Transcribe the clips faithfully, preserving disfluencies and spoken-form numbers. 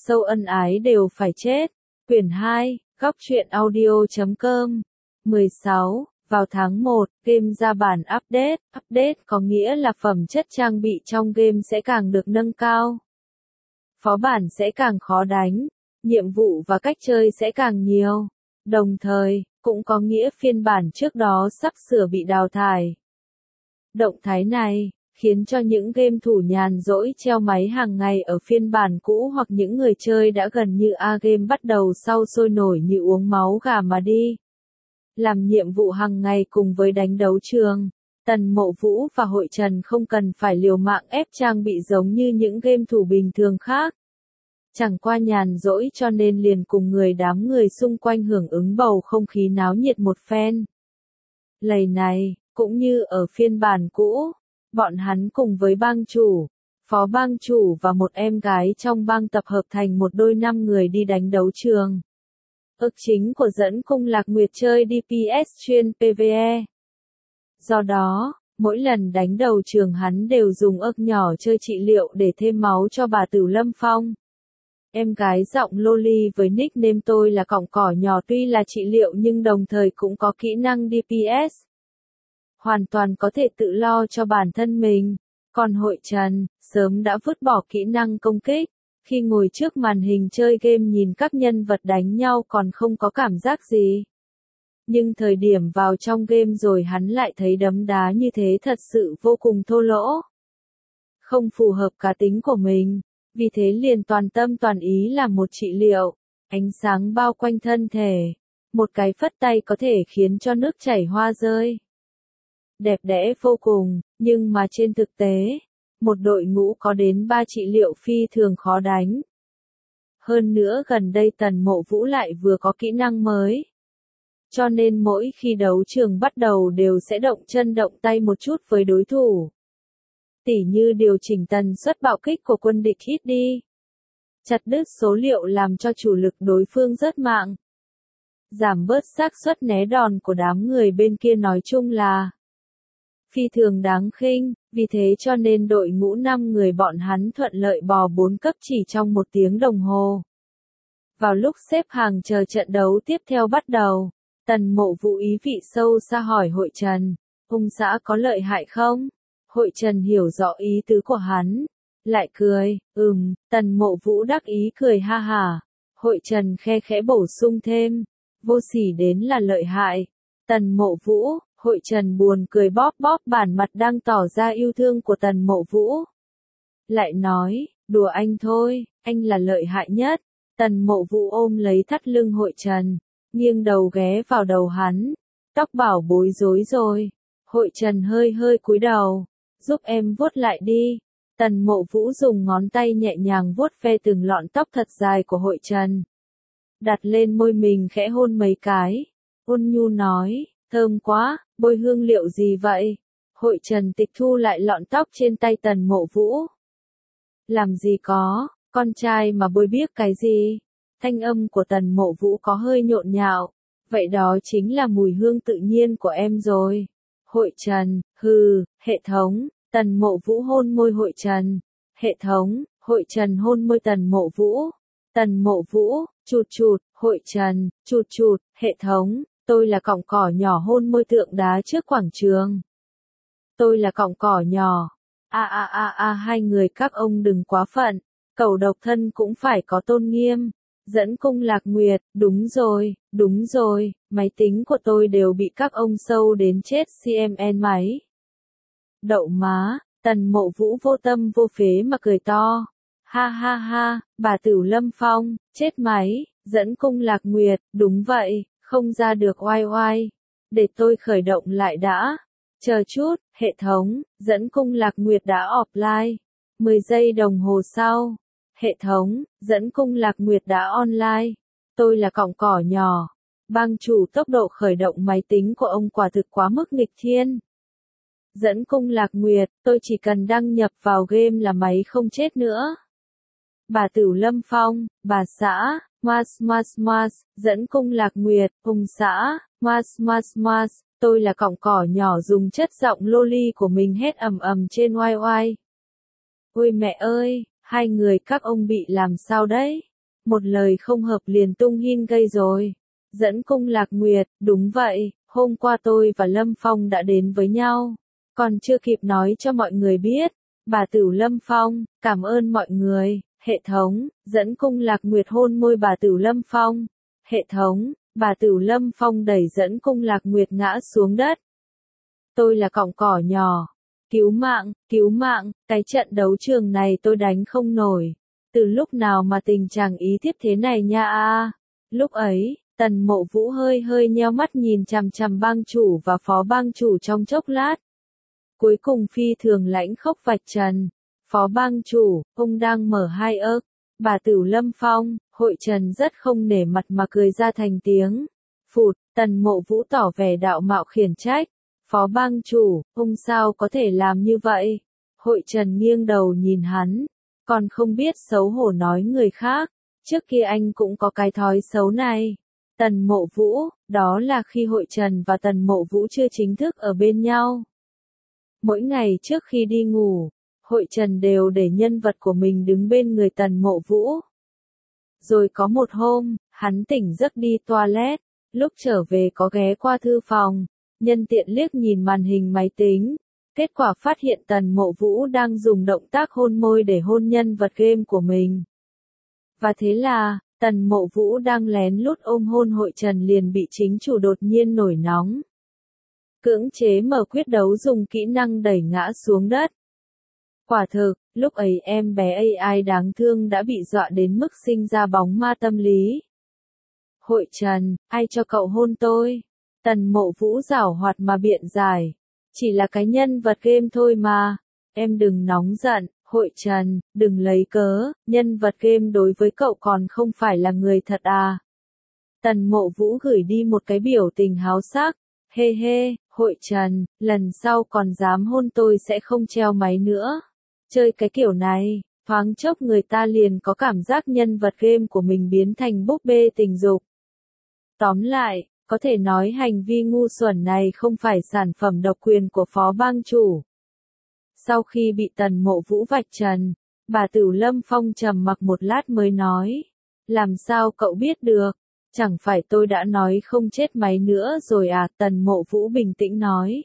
sâu ân ái đều phải chết. Quyển hai, góc truyện audio chấm com. mười sáu. Vào tháng một, game ra bản update. Update có nghĩa là phẩm chất trang bị trong game sẽ càng được nâng cao. Phó bản sẽ càng khó đánh. Nhiệm vụ và cách chơi sẽ càng nhiều. Đồng thời, cũng có nghĩa phiên bản trước đó sắp sửa bị đào thải. Động thái này khiến cho những game thủ nhàn rỗi treo máy hàng ngày ở phiên bản cũ hoặc những người chơi đã gần như A game bắt đầu sau sôi nổi như uống máu gà mà đi. Làm nhiệm vụ hàng ngày cùng với đánh đấu trường, Tần Mộ Vũ và Hội Trần không cần phải liều mạng ép trang bị giống như những game thủ bình thường khác. Chẳng qua nhàn rỗi cho nên liền cùng người đám người xung quanh hưởng ứng bầu không khí náo nhiệt một phen. Lầy này, cũng như ở phiên bản cũ, bọn hắn cùng với bang chủ, phó bang chủ và một em gái trong bang tập hợp thành một đôi năm người đi đánh đấu trường. Ước chính của Dẫn Cung Lạc Nguyệt chơi đê pê ét chuyên pê vê e. Do đó, mỗi lần đánh đầu trường hắn đều dùng ức nhỏ chơi trị liệu để thêm máu cho bà Tửu Lâm Phong. Em gái giọng loli với nickname tôi là cọng cỏ nhỏ tuy là trị liệu nhưng đồng thời cũng có kỹ năng đê pê ét. Hoàn toàn có thể tự lo cho bản thân mình. Còn Hội Trần, sớm đã vứt bỏ kỹ năng công kích. Khi ngồi trước màn hình chơi game nhìn các nhân vật đánh nhau còn không có cảm giác gì. Nhưng thời điểm vào trong game rồi hắn lại thấy đấm đá như thế thật sự vô cùng thô lỗ. Không phù hợp cá tính của mình. Vì thế liền toàn tâm toàn ý làm một trị liệu. Ánh sáng bao quanh thân thể. Một cái phất tay có thể khiến cho nước chảy hoa rơi. Đẹp đẽ vô cùng, nhưng mà trên thực tế, một đội ngũ có đến ba trị liệu phi thường khó đánh. Hơn nữa gần đây Tần Mộ Vũ lại vừa có kỹ năng mới. Cho nên mỗi khi đấu trường bắt đầu đều sẽ động chân động tay một chút với đối thủ. Tỉ như điều chỉnh tần suất bạo kích của quân địch hit đi. Chặt đứt số liệu làm cho chủ lực đối phương rớt mạng. Giảm bớt xác suất né đòn của đám người bên kia nói chung là phi thường đáng khinh, vì thế cho nên đội ngũ năm người bọn hắn thuận lợi bò bốn cấp chỉ trong một tiếng đồng hồ. Vào lúc xếp hàng chờ trận đấu tiếp theo bắt đầu, Tần Mộ Vũ ý vị sâu xa hỏi Hội Trần, hung xã có lợi hại không? Hội Trần hiểu rõ ý tứ của hắn, lại cười, ừm, Tần Mộ Vũ đắc ý cười ha hả. Hội Trần khe khẽ bổ sung thêm, vô sỉ đến là lợi hại. Tần Mộ Vũ, Hội Trần buồn cười bóp bóp bản mặt đang tỏ ra yêu thương của Tần Mộ Vũ. Lại nói, đùa anh thôi, anh là lợi hại nhất. Tần Mộ Vũ ôm lấy thắt lưng Hội Trần, nghiêng đầu ghé vào đầu hắn, tóc bảo bối rối rồi. Hội Trần hơi hơi cúi đầu, giúp em vuốt lại đi. Tần Mộ Vũ dùng ngón tay nhẹ nhàng vuốt ve từng lọn tóc thật dài của Hội Trần. Đặt lên môi mình khẽ hôn mấy cái, ôn nhu nói, thơm quá, bôi hương liệu gì vậy? Hội Trần tịch thu lại lọn tóc trên tay Tần Mộ Vũ. Làm gì có, con trai mà bôi biếc cái gì? Thanh âm của Tần Mộ Vũ có hơi nhộn nhạo, vậy đó chính là mùi hương tự nhiên của em rồi. Hội Trần, hừ, hệ thống, Tần Mộ Vũ hôn môi Hội Trần. Hệ thống, Hội Trần hôn môi Tần Mộ Vũ. Tần Mộ Vũ, chụt chụt, Hội Trần, chụt chụt, hệ thống, tôi là cọng cỏ nhỏ hôn môi tượng đá trước quảng trường. Tôi là cọng cỏ nhỏ. A a a a hai người các ông đừng quá phận, cẩu độc thân cũng phải có tôn nghiêm. Dẫn Cung Lạc Nguyệt, đúng rồi, đúng rồi, máy tính của tôi đều bị các ông sâu đến chết xê em en máy. Đậu má, Tần Mộ Vũ vô tâm vô phế mà cười to. Ha ha ha, bà Tửu Lâm Phong, chết máy, Dẫn Cung Lạc Nguyệt, đúng vậy, không ra được oai oai. Để tôi khởi động lại đã. Chờ chút, hệ thống, Dẫn Cung Lạc Nguyệt đã offline. mười giây đồng hồ sau. Hệ thống, Dẫn Cung Lạc Nguyệt đã online. Tôi là cọng cỏ nhỏ. Bang chủ tốc độ khởi động máy tính của ông quả thực quá mức nghịch thiên. Dẫn Cung Lạc Nguyệt, tôi chỉ cần đăng nhập vào game là máy không chết nữa. Bà Tửu Lâm Phong, bà xã, Mas Mas Mas, Dẫn Cung Lạc Nguyệt, hùng xã, Mas Mas Mas, tôi là cọng cỏ nhỏ dùng chất giọng loli của mình hét ầm ầm trên oai oai. Ôi mẹ ơi, hai người các ông bị làm sao đấy? một lời không hợp liền tung hin gây rồi. Dẫn cung Lạc Nguyệt, đúng vậy, hôm qua tôi và Lâm Phong đã đến với nhau. Còn chưa kịp nói cho mọi người biết. Bà Tửu Lâm Phong, cảm ơn mọi người, hệ thống, dẫn cung Lạc Nguyệt hôn môi bà Tửu Lâm Phong. Hệ thống, bà Tửu Lâm Phong đẩy dẫn cung Lạc Nguyệt ngã xuống đất. Tôi là cọng cỏ nhỏ. Cứu mạng, cứu mạng, cái trận đấu trường này tôi đánh không nổi. Từ lúc nào mà tình trạng ý thiếp thế này nha a. Lúc ấy, Tần Mộ Vũ hơi hơi nheo mắt nhìn chằm chằm bang chủ và phó bang chủ trong chốc lát. Cuối cùng phi thường lãnh khốc vạch trần. Phó bang chủ, ông đang mở hai ức. Bà Tửu Lâm Phong, hội trần rất không nể mặt mà cười ra thành tiếng. Phụt, Tần Mộ Vũ tỏ vẻ đạo mạo khiển trách. Phó bang chủ, ông sao có thể làm như vậy? Hội trần nghiêng đầu nhìn hắn. Còn không biết xấu hổ nói người khác. Trước kia anh cũng có cái thói xấu này. Tần Mộ Vũ, đó là khi hội trần và Tần Mộ Vũ chưa chính thức ở bên nhau. Mỗi ngày trước khi đi ngủ, hội trần đều để nhân vật của mình đứng bên người Tần Mộ Vũ. Rồi có một hôm, hắn tỉnh giấc đi toilet, lúc trở về có ghé qua thư phòng, nhân tiện liếc nhìn màn hình máy tính. Kết quả phát hiện Tần Mộ Vũ đang dùng động tác hôn môi để hôn nhân vật game của mình. Và thế là, Tần Mộ Vũ đang lén lút ôm hôn hội trần liền bị chính chủ đột nhiên nổi nóng. Cưỡng chế mở quyết đấu dùng kỹ năng đẩy ngã xuống đất. Quả thực, lúc ấy em bé a i đáng thương đã bị dọa đến mức sinh ra bóng ma tâm lý. Hội trần, ai cho cậu hôn tôi? Tần Mộ Vũ giảo hoạt mà biện giải. Chỉ là cái nhân vật game thôi mà. Em đừng nóng giận, hội trần, đừng lấy cớ, nhân vật game đối với cậu còn không phải là người thật à. Tần Mộ Vũ gửi đi một cái biểu tình háo sắc. Hê hê, hội trần, lần sau còn dám hôn tôi sẽ không treo máy nữa. Chơi cái kiểu này, thoáng chốc người ta liền có cảm giác nhân vật game của mình biến thành búp bê tình dục. Tóm lại, có thể nói hành vi ngu xuẩn này không phải sản phẩm độc quyền của phó bang chủ. Sau khi bị Tần Mộ Vũ vạch trần, bà Tửu Lâm Phong trầm mặc một lát mới nói. Làm sao cậu biết được? Chẳng phải tôi đã nói không chết máy nữa rồi à? Tần Mộ Vũ bình tĩnh nói.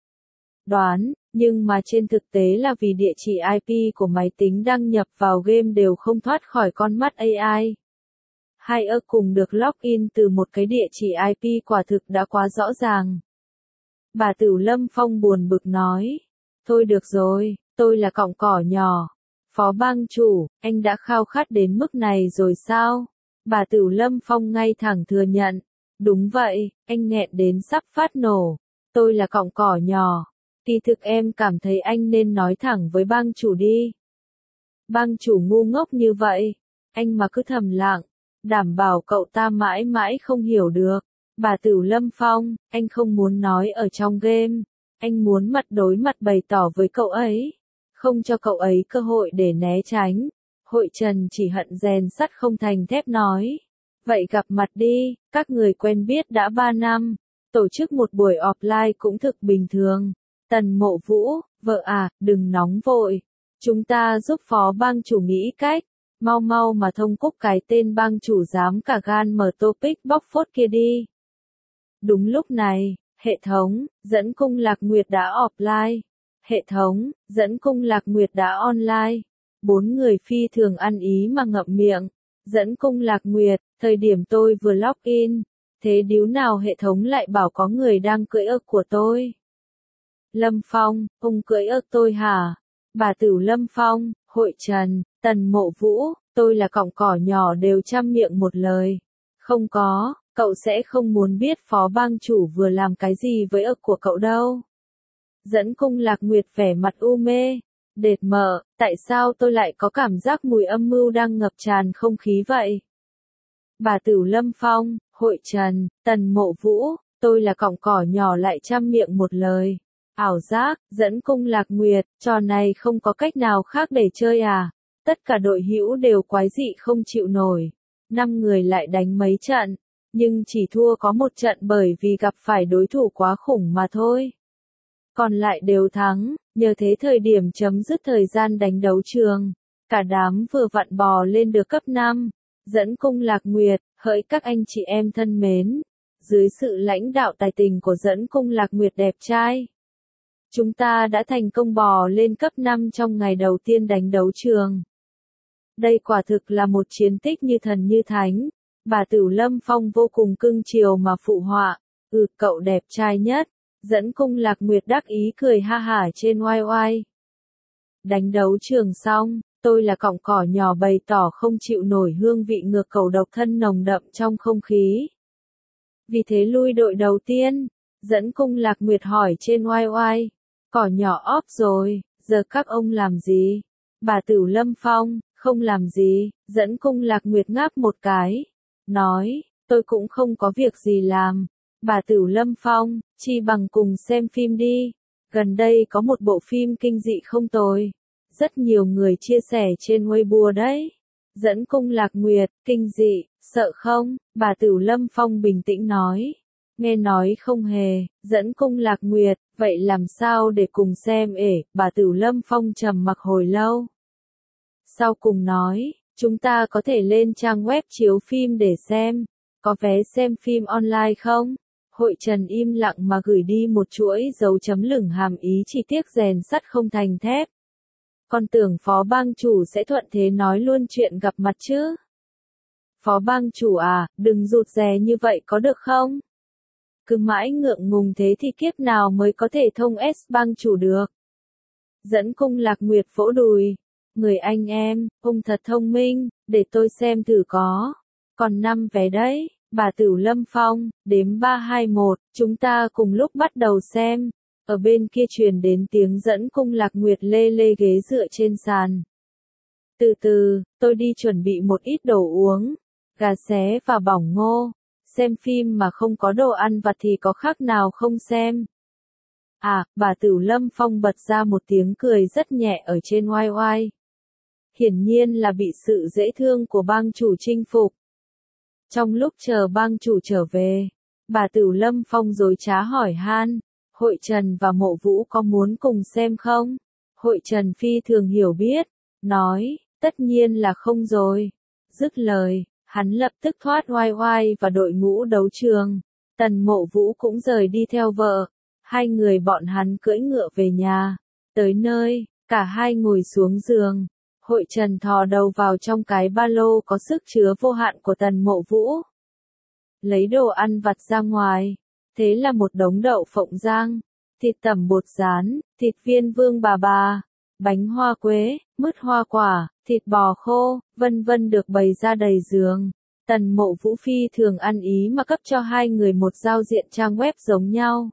Đoán, nhưng mà trên thực tế là vì địa chỉ i pê của máy tính đăng nhập vào game đều không thoát khỏi con mắt a i. Hai ơ cùng được login từ một cái địa chỉ i pê quả thực đã quá rõ ràng. Bà Tửu Lâm Phong buồn bực nói. Thôi được rồi, tôi là cọng cỏ nhỏ. Phó bang chủ, anh đã khao khát đến mức này rồi sao? Bà Tửu Lâm Phong ngay thẳng thừa nhận. Đúng vậy, anh nghẹn đến sắp phát nổ. Tôi là cọng cỏ nhỏ. Kỳ thực em cảm thấy anh nên nói thẳng với bang chủ đi. Bang chủ ngu ngốc như vậy. Anh mà cứ thầm lặng. Đảm bảo cậu ta mãi mãi không hiểu được. Bà Tửu Lâm Phong, anh không muốn nói ở trong game. Anh muốn mặt đối mặt bày tỏ với cậu ấy. Không cho cậu ấy cơ hội để né tránh. Hội trần chỉ hận rèn sắt không thành thép nói. Vậy gặp mặt đi, các người quen biết đã ba năm. Tổ chức một buổi offline cũng thực bình thường. Tần Mộ Vũ, vợ à, đừng nóng vội. Chúng ta giúp phó bang chủ nghĩ cách. Mau mau mà thông cúc cái tên bang chủ dám cả gan mở topic bóc phốt kia đi. Đúng lúc này, hệ thống, dẫn cung Lạc Nguyệt đã offline. Hệ thống, dẫn cung Lạc Nguyệt đã online. Bốn người phi thường ăn ý mà ngậm miệng. Dẫn cung Lạc Nguyệt, thời điểm tôi vừa login. Thế điếu nào hệ thống lại bảo có người đang cưỡi ức của tôi? Lâm Phong, ông cưỡi ức tôi hả? Bà Tửu Lâm Phong, hội trần, Tần Mộ Vũ, tôi là cọng cỏ nhỏ đều chăm miệng một lời. Không có, cậu sẽ không muốn biết phó bang chủ vừa làm cái gì với ức của cậu đâu. Dẫn cung Lạc Nguyệt vẻ mặt u mê. Đệt mợ, tại sao tôi lại có cảm giác mùi âm mưu đang ngập tràn không khí vậy? Bà Tửu Lâm Phong, hội trần, Tần Mộ Vũ, tôi là cọng cỏ nhỏ lại chăm miệng một lời. Ảo giác, dẫn cung Lạc Nguyệt, trò này không có cách nào khác để chơi à? Tất cả đội hữu đều quái dị không chịu nổi. Năm người lại đánh mấy trận, nhưng chỉ thua có một trận bởi vì gặp phải đối thủ quá khủng mà thôi. Còn lại đều thắng, nhờ thế thời điểm chấm dứt thời gian đánh đấu trường. Cả đám vừa vặn bò lên được cấp năm. Dẫn cung Lạc Nguyệt, hỡi các anh chị em thân mến, dưới sự lãnh đạo tài tình của dẫn cung Lạc Nguyệt đẹp trai, chúng ta đã thành công bò lên cấp năm trong ngày đầu tiên đánh đấu trường. Đây quả thực là một chiến tích như thần như thánh, bà Tửu Lâm Phong vô cùng cưng chiều mà phụ họa, ừ cậu đẹp trai nhất, dẫn cung Lạc Nguyệt đắc ý cười ha hả trên oai oai. Đánh đấu trường xong, tôi là cọng cỏ nhỏ bày tỏ không chịu nổi hương vị ngược cầu độc thân nồng đậm trong không khí. Vì thế lui đội đầu tiên, dẫn cung Lạc Nguyệt hỏi trên oai oai, cỏ nhỏ óp rồi, giờ các ông làm gì? Bà Tửu Lâm Phong, không làm gì, dẫn cung Lạc Nguyệt ngáp một cái, nói, tôi cũng không có việc gì làm. Bà Tửu Lâm Phong, chi bằng cùng xem phim đi, gần đây có một bộ phim kinh dị không tồi, rất nhiều người chia sẻ trên Weibo đấy. Dẫn cung Lạc Nguyệt, kinh dị, sợ không? Bà Tửu Lâm Phong bình tĩnh nói. Nghe nói không hề, dẫn cung Lạc Nguyệt, vậy làm sao để cùng xem ể, bà Tửu Lâm Phong trầm mặc hồi lâu. Sau cùng nói, chúng ta có thể lên trang web chiếu phim để xem, có vé xem phim online không? Hội Trần im lặng mà gửi đi một chuỗi dấu chấm lửng hàm ý chỉ tiếc rèn sắt không thành thép. Con tưởng phó bang chủ sẽ thuận thế nói luôn chuyện gặp mặt chứ. Phó bang chủ à, đừng rụt rè như vậy có được không? Cứ mãi ngượng ngùng thế thì kiếp nào mới có thể thông S bang chủ được. Dẫn cung Lạc Nguyệt vỗ đùi. Người anh em, ông thật thông minh, để tôi xem thử có. Còn năm vé đấy, bà Tửu Lâm Phong, đếm ba hai một, chúng ta cùng lúc bắt đầu xem. Ở bên kia truyền đến tiếng dẫn cung Lạc Nguyệt lê lê ghế dựa trên sàn. Từ từ, tôi đi chuẩn bị một ít đồ uống, gà xé và bỏng ngô. Xem phim mà không có đồ ăn vặt thì có khác nào không xem. À, bà Tửu Lâm Phong bật ra một tiếng cười rất nhẹ ở trên oai oai. Hiển nhiên là bị sự dễ thương của bang chủ chinh phục. Trong lúc chờ bang chủ trở về, bà Tửu Lâm Phong dối trá hỏi han, Hội Trần và Mộ Vũ có muốn cùng xem không? Hội Trần phi thường hiểu biết, nói, tất nhiên là không rồi. Dứt lời, hắn lập tức thoát oai oai và đội ngũ đấu trường. Tần Mộ Vũ cũng rời đi theo vợ. Hai người bọn hắn cưỡi ngựa về nhà. Tới nơi, cả hai ngồi xuống giường. Hội Trần thò đầu vào trong cái ba lô có sức chứa vô hạn của Tần Mộ Vũ. Lấy đồ ăn vặt ra ngoài. Thế là một đống đậu phộng rang, thịt tẩm bột rán, thịt viên vương bà bà, bánh hoa quế, mứt hoa quả, thịt bò khô, vân vân được bày ra đầy giường. Tần Mộ Vũ phi thường ăn ý mà cấp cho hai người một giao diện trang web giống nhau.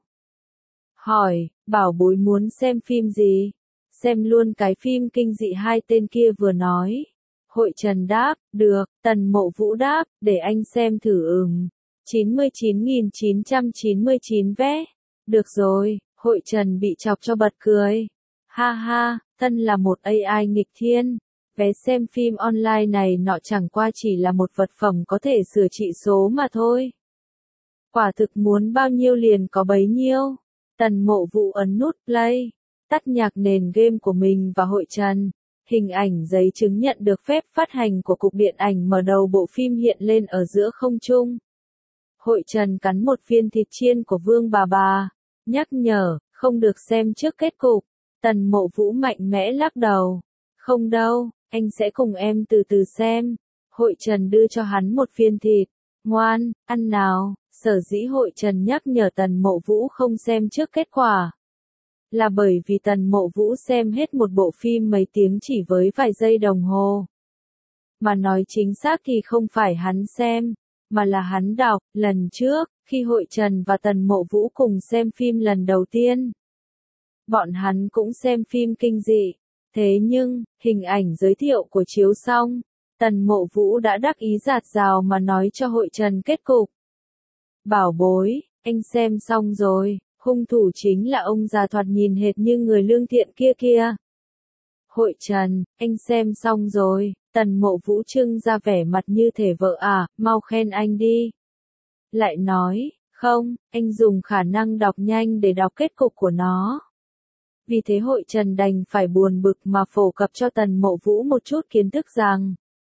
Hỏi, bảo bối muốn xem phim gì? Xem luôn cái phim kinh dị hai tên kia vừa nói. Hội Trần đáp, được, Tần Mộ Vũ đáp, để anh xem thử ừm. chín mươi chín nghìn chín trăm chín mươi chín vé. Được rồi, Hội Trần bị chọc cho bật cười. Ha ha, thân là một a i nghịch thiên. Vé xem phim online này nọ chẳng qua chỉ là một vật phẩm có thể sửa trị số mà thôi. Quả thực muốn bao nhiêu liền có bấy nhiêu. Tần Mộ Vũ ấn nút play, tắt nhạc nền game của mình và Hội Trần. Hình ảnh giấy chứng nhận được phép phát hành của Cục Điện ảnh mở đầu bộ phim hiện lên ở giữa không trung. Hội Trần cắn một viên thịt chiên của Vương bà bà, nhắc nhở, không được xem trước kết cục. Tần Mộ Vũ mạnh mẽ lắc đầu. Không đâu, anh sẽ cùng em từ từ xem. Hội Trần đưa cho hắn một viên thịt. Ngoan, ăn nào. Sở dĩ Hội Trần nhắc nhở Tần Mộ Vũ không xem trước kết quả. Là bởi vì Tần Mộ Vũ xem hết một bộ phim mấy tiếng chỉ với vài giây đồng hồ. Mà nói chính xác thì không phải hắn xem, mà là hắn đọc. Lần trước, khi Hội Trần và Tần Mộ Vũ cùng xem phim lần đầu tiên, bọn hắn cũng xem phim kinh dị. Thế nhưng, hình ảnh giới thiệu của chiếu xong, Tần Mộ Vũ đã đắc ý dạt dào mà nói cho Hội Trần kết cục. Bảo bối, anh xem xong rồi, hung thủ chính là ông già thoạt nhìn hệt như người lương thiện kia kia. Hội Trần, anh xem xong rồi. Tần Mộ Vũ trưng ra vẻ mặt như thể vợ à, mau khen anh đi. Lại nói, không, anh dùng khả năng đọc nhanh để đọc kết cục của nó. Vì thế Hội Trần đành phải buồn bực mà phổ cập cho Tần Mộ Vũ một chút kiến thức rằng,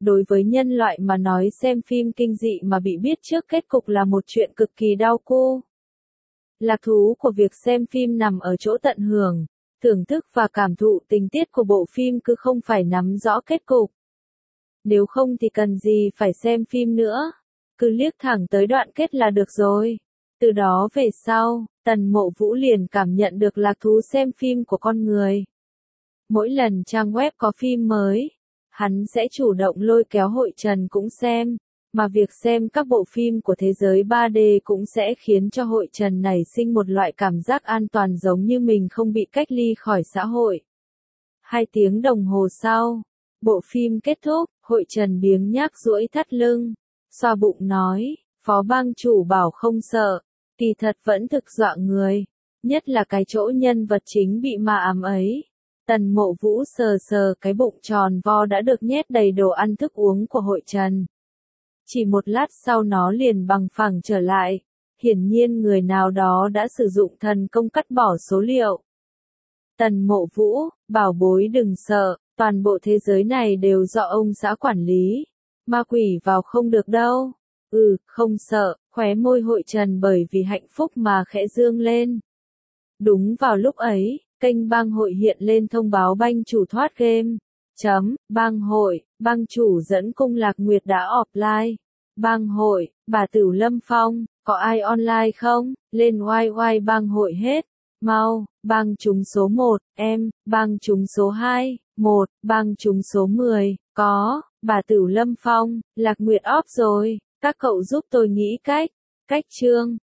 Đối với nhân loại mà nói xem phim kinh dị mà bị biết trước kết cục là một chuyện cực kỳ đau cô. Lạc thú của việc xem phim nằm ở chỗ tận hưởng, thưởng thức và cảm thụ tình tiết của bộ phim cứ không phải nắm rõ kết cục. Nếu không thì cần gì phải xem phim nữa, cứ liếc thẳng tới đoạn kết là được rồi. Từ đó về sau, Tần Mộ Vũ liền cảm nhận được lạc thú xem phim của con người. Mỗi lần trang web có phim mới, hắn sẽ chủ động lôi kéo Hội Trần cũng xem, mà việc xem các bộ phim của thế giới ba D cũng sẽ khiến cho Hội Trần nảy sinh một loại cảm giác an toàn giống như mình không bị cách ly khỏi xã hội. Hai tiếng đồng hồ sau, bộ phim kết thúc, Hội Trần biếng nhác duỗi thắt lưng, xoa bụng nói, Phó bang chủ bảo không sợ, kỳ thật vẫn thực dọa người, nhất là cái chỗ nhân vật chính bị ma ám ấy. Tần Mộ Vũ sờ sờ cái bụng tròn vo đã được nhét đầy đồ ăn thức uống của Hội Trần. Chỉ một lát sau nó liền bằng phẳng trở lại, hiển nhiên người nào đó đã sử dụng thần công cắt bỏ số liệu. Tần Mộ Vũ, bảo bối đừng sợ, toàn bộ thế giới này đều do ông xã quản lý, ma quỷ vào không được đâu. Ừ, không sợ, khóe môi Hội Trần bởi vì hạnh phúc mà khẽ dương lên. Đúng vào lúc ấy, kênh bang hội hiện lên thông báo bang chủ thoát game. Chấm, bang hội, bang chủ dẫn cung Lạc Nguyệt đã offline. Bang hội, bà Tửu Lâm Phong, có ai online không? Lên oai oai bang hội hết. Mau, bang chúng số một, em, bang chúng số hai, một, bang chúng số mười, có, bà Tửu Lâm Phong, Lạc Nguyệt off rồi, các cậu giúp tôi nghĩ cách. Cách chương